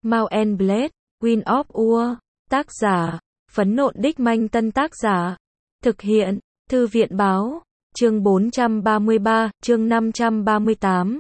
Mount and Blade, Wind of War. Tác giả, Phấn Nộn Đích Manh. Tân tác giả, thực hiện, Thư viện Báo. Chương 433, chương 538.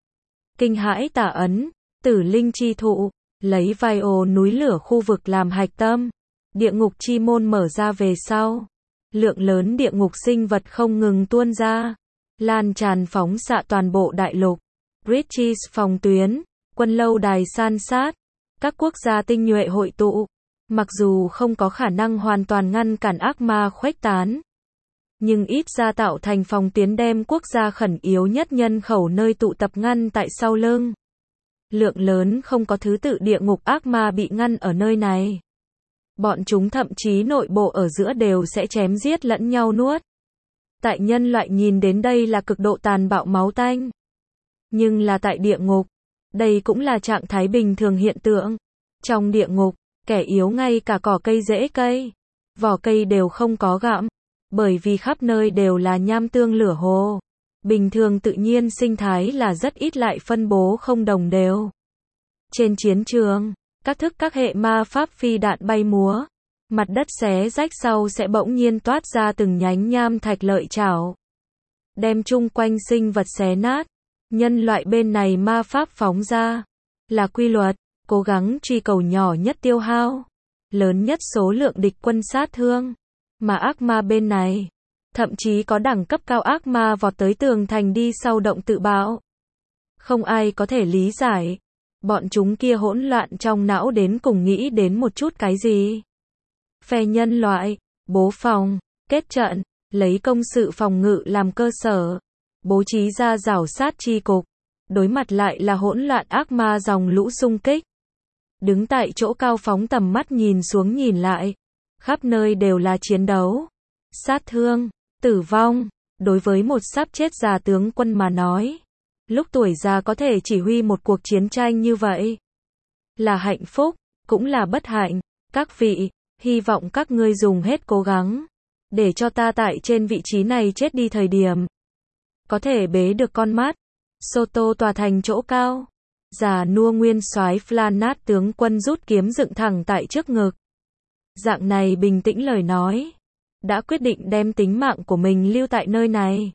Kinh hãi tà ấn, tử linh chi thụ, lấy vai ồ núi lửa khu vực làm hạch tâm. Địa ngục chi môn mở ra về sau. Lượng lớn địa ngục sinh vật không ngừng tuôn ra. Lan tràn phóng xạ toàn bộ đại lục. Bridges phòng tuyến, quân lâu đài san sát. Các quốc gia tinh nhuệ hội tụ. Mặc dù không có khả năng hoàn toàn ngăn cản ác ma khuếch tán, nhưng ít ra tạo thành phòng tuyến đem quốc gia khẩn yếu nhất nhân khẩu nơi tụ tập ngăn tại sau lưng. Lượng lớn không có thứ tự địa ngục ác ma bị ngăn ở nơi này. Bọn chúng thậm chí nội bộ ở giữa đều sẽ chém giết lẫn nhau nuốt. Tại nhân loại nhìn đến đây là cực độ tàn bạo máu tanh. Nhưng là tại địa ngục, đây cũng là trạng thái bình thường hiện tượng. Trong địa ngục, kẻ yếu ngay cả cỏ cây rễ cây, vỏ cây đều không có gặm, bởi vì khắp nơi đều là nham tương lửa hồ. Bình thường tự nhiên sinh thái là rất ít lại phân bố không đồng đều. Trên chiến trường, các hệ ma pháp phi đạn bay múa, mặt đất xé rách sau sẽ bỗng nhiên toát ra từng nhánh nham thạch lợi chảo, đem chung quanh sinh vật xé nát. Nhân loại bên này ma pháp phóng ra là quy luật, cố gắng truy cầu nhỏ nhất tiêu hao, lớn nhất số lượng địch quân sát thương. Mà ác ma bên này, thậm chí có đẳng cấp cao ác ma vọt tới tường thành đi sau động tự bạo. Không ai có thể lý giải, bọn chúng kia hỗn loạn trong não đến cùng nghĩ đến một chút cái gì. Phe nhân loại, bố phòng, kết trận, lấy công sự phòng ngự làm cơ sở, bố trí ra rào sát chi cục, đối mặt lại là hỗn loạn ác ma dòng lũ xung kích. Đứng tại chỗ cao phóng tầm mắt nhìn xuống nhìn lại, khắp nơi đều là chiến đấu, sát thương, tử vong. Đối với một sắp chết già tướng quân mà nói, lúc tuổi già có thể chỉ huy một cuộc chiến tranh như vậy là hạnh phúc, cũng là bất hạnh. Các vị, hy vọng các ngươi dùng hết cố gắng để cho ta tại trên vị trí này chết đi thời điểm có thể bế được con mắt. Soto tòa thành chỗ cao, già nua nguyên soái Flanat tướng quân rút kiếm dựng thẳng tại trước ngực. Dạng này bình tĩnh lời nói, đã quyết định đem tính mạng của mình lưu tại nơi này.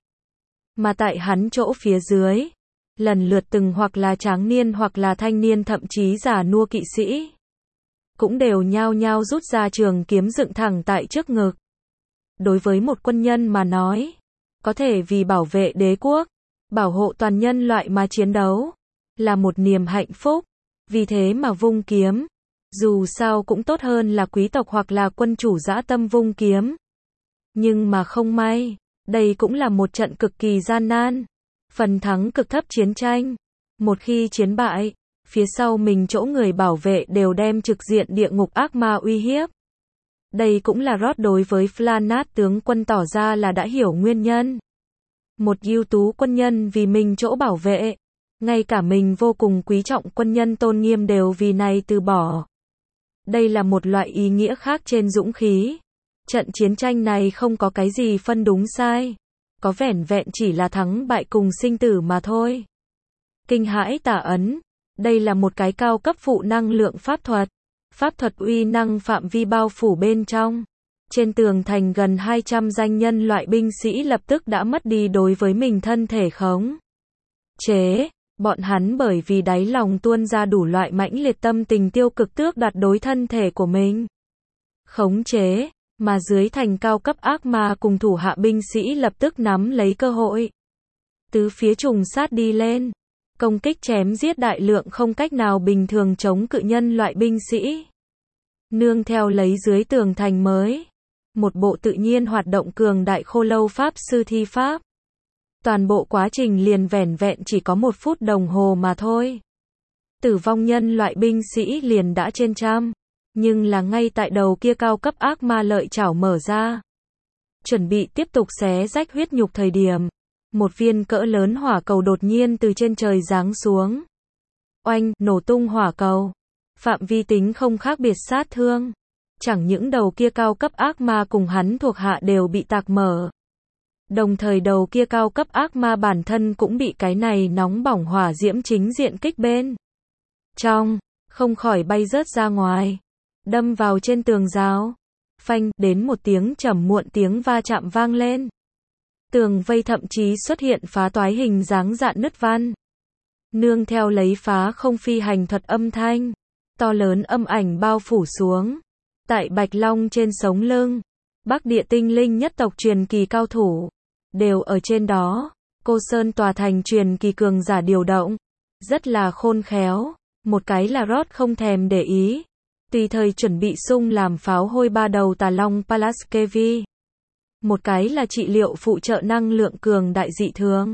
Mà tại hắn chỗ phía dưới, lần lượt từng hoặc là tráng niên hoặc là thanh niên thậm chí già nua kỵ sĩ, cũng đều nhao nhao rút ra trường kiếm dựng thẳng tại trước ngực. Đối với một quân nhân mà nói, có thể vì bảo vệ đế quốc, bảo hộ toàn nhân loại mà chiến đấu, là một niềm hạnh phúc. Vì thế mà vung kiếm, dù sao cũng tốt hơn là quý tộc hoặc là quân chủ dã tâm vung kiếm. Nhưng mà không may, đây cũng là một trận cực kỳ gian nan, phần thắng cực thấp chiến tranh. Một khi chiến bại, phía sau mình chỗ người bảo vệ đều đem trực diện địa ngục ác ma uy hiếp. Đây cũng là Rod đối với Flanat tướng quân tỏ ra là đã hiểu nguyên nhân. Một ưu tú quân nhân vì mình chỗ bảo vệ, ngay cả mình vô cùng quý trọng quân nhân tôn nghiêm đều vì này từ bỏ. Đây là một loại ý nghĩa khác trên dũng khí. Trận chiến tranh này không có cái gì phân đúng sai, có vẻn vẹn chỉ là thắng bại cùng sinh tử mà thôi. Kinh hãi tà ấn, đây là một cái cao cấp phụ năng lượng pháp thuật. Pháp thuật uy năng phạm vi bao phủ bên trong. Trên tường thành gần 200 danh nhân loại binh sĩ lập tức đã mất đi đối với mình thân thể khống chế. Bọn hắn bởi vì đáy lòng tuôn ra đủ loại mãnh liệt tâm tình tiêu cực tước đoạt đối thân thể của mình khống chế, mà dưới thành cao cấp ác ma cùng thủ hạ binh sĩ lập tức nắm lấy cơ hội, tứ phía trùng sát đi lên, công kích chém giết đại lượng không cách nào bình thường chống cự nhân loại binh sĩ. Nương theo lấy dưới tường thành mới, một bộ tự nhiên hoạt động cường đại khô lâu pháp sư thi pháp. Toàn bộ quá trình liền vẻn vẹn chỉ có 1 phút đồng hồ mà thôi. Tử vong nhân loại binh sĩ liền đã trên trăm, nhưng là ngay tại đầu kia cao cấp ác ma lợi chảo mở ra, chuẩn bị tiếp tục xé rách huyết nhục thời điểm, một viên cỡ lớn hỏa cầu đột nhiên từ trên trời giáng xuống. Oanh, nổ tung hỏa cầu. Phạm vi tính không khác biệt sát thương. Chẳng những đầu kia cao cấp ác ma cùng hắn thuộc hạ đều bị tạc mở. Đồng thời đầu kia cao cấp ác ma bản thân cũng bị cái này nóng bỏng hỏa diễm chính diện kích bên trong. không khỏi bay rớt ra ngoài, đâm vào trên tường rào. Phanh, đến một tiếng trầm muộn, tiếng va chạm vang lên. Tường vây thậm chí xuất hiện phá toái hình dáng dạn nứt văn. Nương theo lấy phá không phi hành thuật âm thanh, to lớn âm ảnh bao phủ xuống. Tại Bạch Long trên sống lưng, Bắc Địa tinh linh nhất tộc truyền kỳ cao thủ, đều ở trên đó. Cô Sơn tòa thành truyền kỳ cường giả điều động, rất là khôn khéo. Một cái là Rod không thèm để ý, tùy thời chuẩn bị sung làm pháo hôi ba đầu tà long Palaskevi. Một cái là trị liệu phụ trợ năng lượng cường đại dị thường.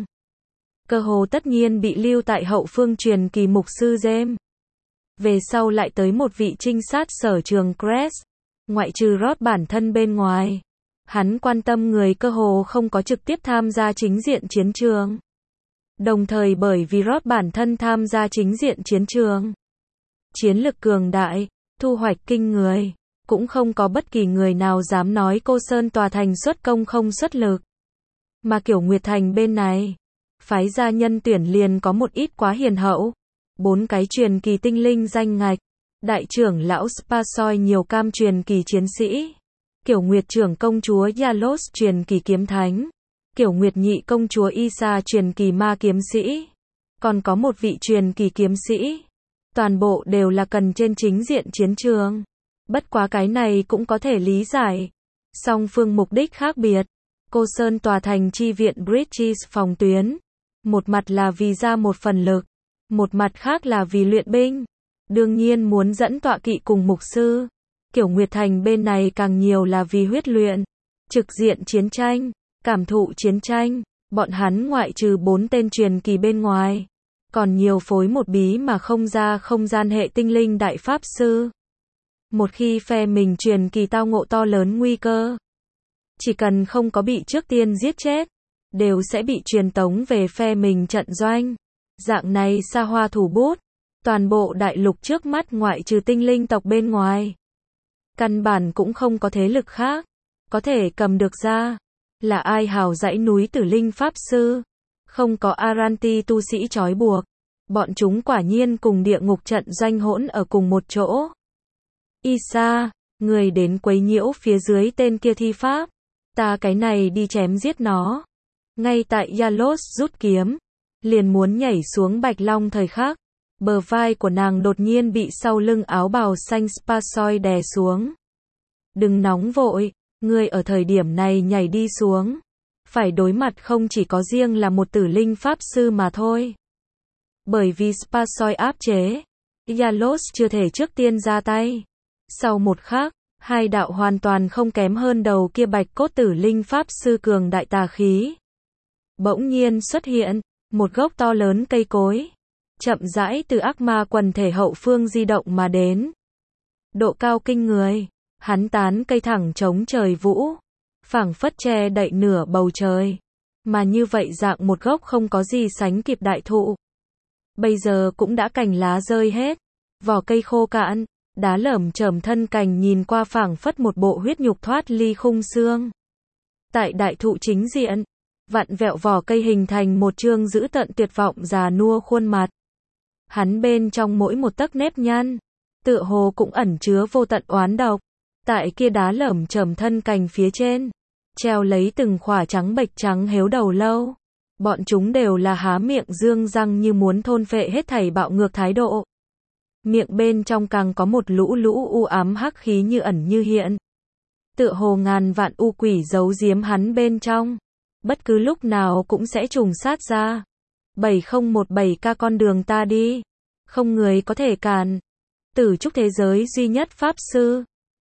Cơ hồ tất nhiên bị lưu tại hậu phương truyền kỳ mục sư James. Về sau lại tới một vị trinh sát sở trường Crest. Ngoại trừ Rod bản thân bên ngoài, hắn quan tâm người cơ hồ không có trực tiếp tham gia chính diện chiến trường. Đồng thời bởi vì Rod bản thân tham gia chính diện chiến trường, chiến lực cường đại, thu hoạch kinh người, cũng không có bất kỳ người nào dám nói Cô Sơn tòa thành xuất công không xuất lực. Mà kiểu Nguyệt Thành bên này, phái gia nhân tuyển liền có một ít quá hiền hậu. 4 cái truyền kỳ tinh linh danh ngạch, đại trưởng lão Spasoy nhiều cam truyền kỳ chiến sĩ, kiểu Nguyệt trưởng công chúa Yalos truyền kỳ kiếm thánh, kiểu Nguyệt nhị công chúa Isa truyền kỳ ma kiếm sĩ, còn có một vị truyền kỳ kiếm sĩ. Toàn bộ đều là cần trên chính diện chiến trường. Bất quá cái này cũng có thể lý giải. Song phương mục đích khác biệt. Cô Sơn tòa thành chi viện Bridges phòng tuyến. Một mặt là vì ra một phần lực, một mặt khác là vì luyện binh. Đương nhiên muốn dẫn tọa kỵ cùng mục sư. Kiểu Nguyệt Thành bên này càng nhiều là vì huyết luyện, trực diện chiến tranh, cảm thụ chiến tranh. Bọn hắn ngoại trừ 4 tên truyền kỳ bên ngoài, còn nhiều phối một bí mà không ra không gian hệ tinh linh đại pháp sư. Một khi phe mình truyền kỳ tao ngộ to lớn nguy cơ, chỉ cần không có bị trước tiên giết chết, đều sẽ bị truyền tống về phe mình trận doanh. Dạng này xa hoa thủ bút, toàn bộ đại lục trước mắt ngoại trừ tinh linh tộc bên ngoài, căn bản cũng không có thế lực khác có thể cầm được ra. Là ai hào dãy núi Tử Linh pháp sư, không có Aranti tu sĩ trói buộc, bọn chúng quả nhiên cùng địa ngục trận doanh hỗn ở cùng một chỗ. Isa, người đến quấy nhiễu phía dưới tên kia thi pháp, ta cái này đi chém giết nó. Ngay tại Yalos rút kiếm, liền muốn nhảy xuống Bạch Long thời khắc, bờ vai của nàng đột nhiên bị sau lưng áo bào xanh Spasoy đè xuống. Đừng nóng vội, ngươi ở thời điểm này nhảy đi xuống, phải đối mặt không chỉ có riêng là một tử linh pháp sư mà thôi. Bởi vì Spasoy áp chế, Yalos chưa thể trước tiên ra tay. Sau một khắc, hai đạo hoàn toàn không kém hơn đầu kia bạch cốt tử linh pháp sư cường đại tà khí. Bỗng nhiên xuất hiện, một gốc to lớn cây cối, chậm rãi từ ác ma quần thể hậu phương di động mà đến. Độ cao kinh người, hắn tán cây thẳng chống trời vũ, phảng phất che đậy nửa bầu trời. Mà như vậy dạng một gốc không có gì sánh kịp đại thụ, bây giờ cũng đã cành lá rơi hết, vỏ cây khô cạn, đá lởm chởm thân cành nhìn qua phảng phất một bộ huyết nhục thoát ly khung xương. Tại đại thụ chính diện, vặn vẹo vỏ cây hình thành một trương dữ tợn tuyệt vọng già nua khuôn mặt. Hắn bên trong mỗi một tấc nếp nhăn, tựa hồ cũng ẩn chứa vô tận oán độc. Tại kia đá lởm chởm thân cành phía trên, treo lấy từng khỏa trắng bệch trắng héo đầu lâu. Bọn chúng đều là há miệng dương răng như muốn thôn phệ hết thảy bạo ngược thái độ. Miệng bên trong càng có một lũ lũ u ám hắc khí như ẩn như hiện. Tựa hồ ngàn vạn u quỷ giấu giếm hắn bên trong, bất cứ lúc nào cũng sẽ trùng sát ra. 7017K con đường ta đi, không người có thể cản. Tử trúc thế giới duy nhất pháp sư,